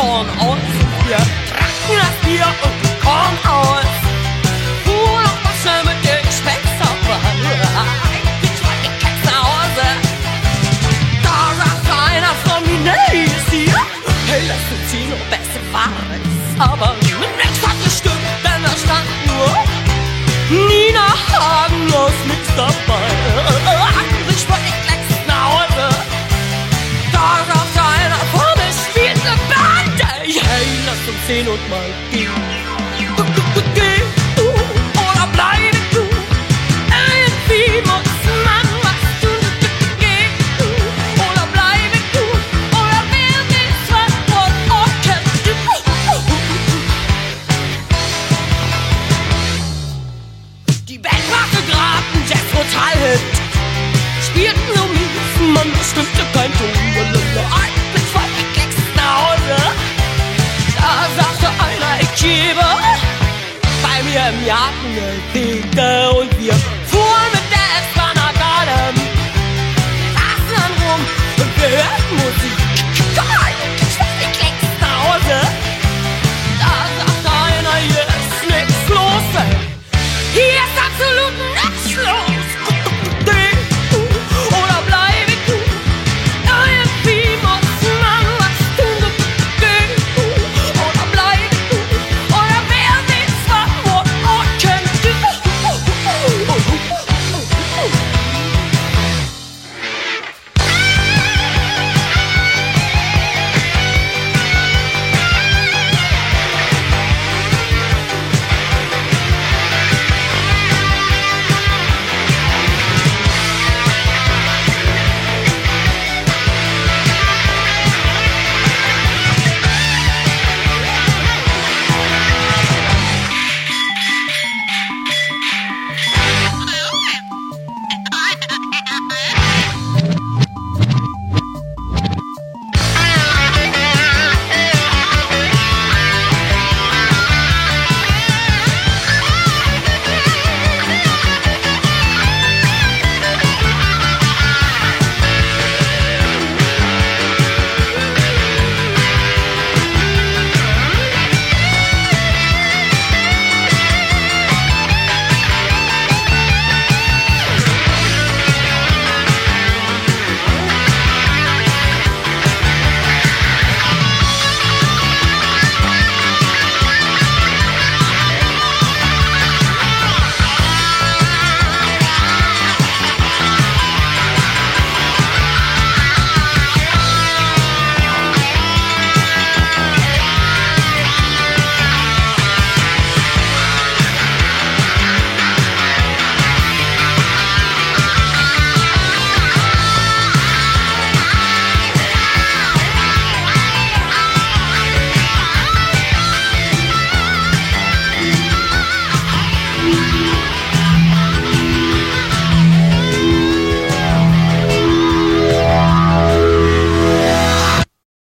Korn aus. Wir tranken das Bier und die Korn aus. Fuhr noch mal schnell mit der Gespensterbahn. Ich wollte den Keks nach Hause. Da sagte einer von mir, nee, ist hier. Hey, lass uns ziehen, nur besser war es. Aber nichts hat gestimmt, denn da stand nur Nina Hagen aus nix dabei. Ich wollte den Keks nach Hause. Da sagte einer von mir, spielt ne Band. Hey, lass uns sehen und mal gehen.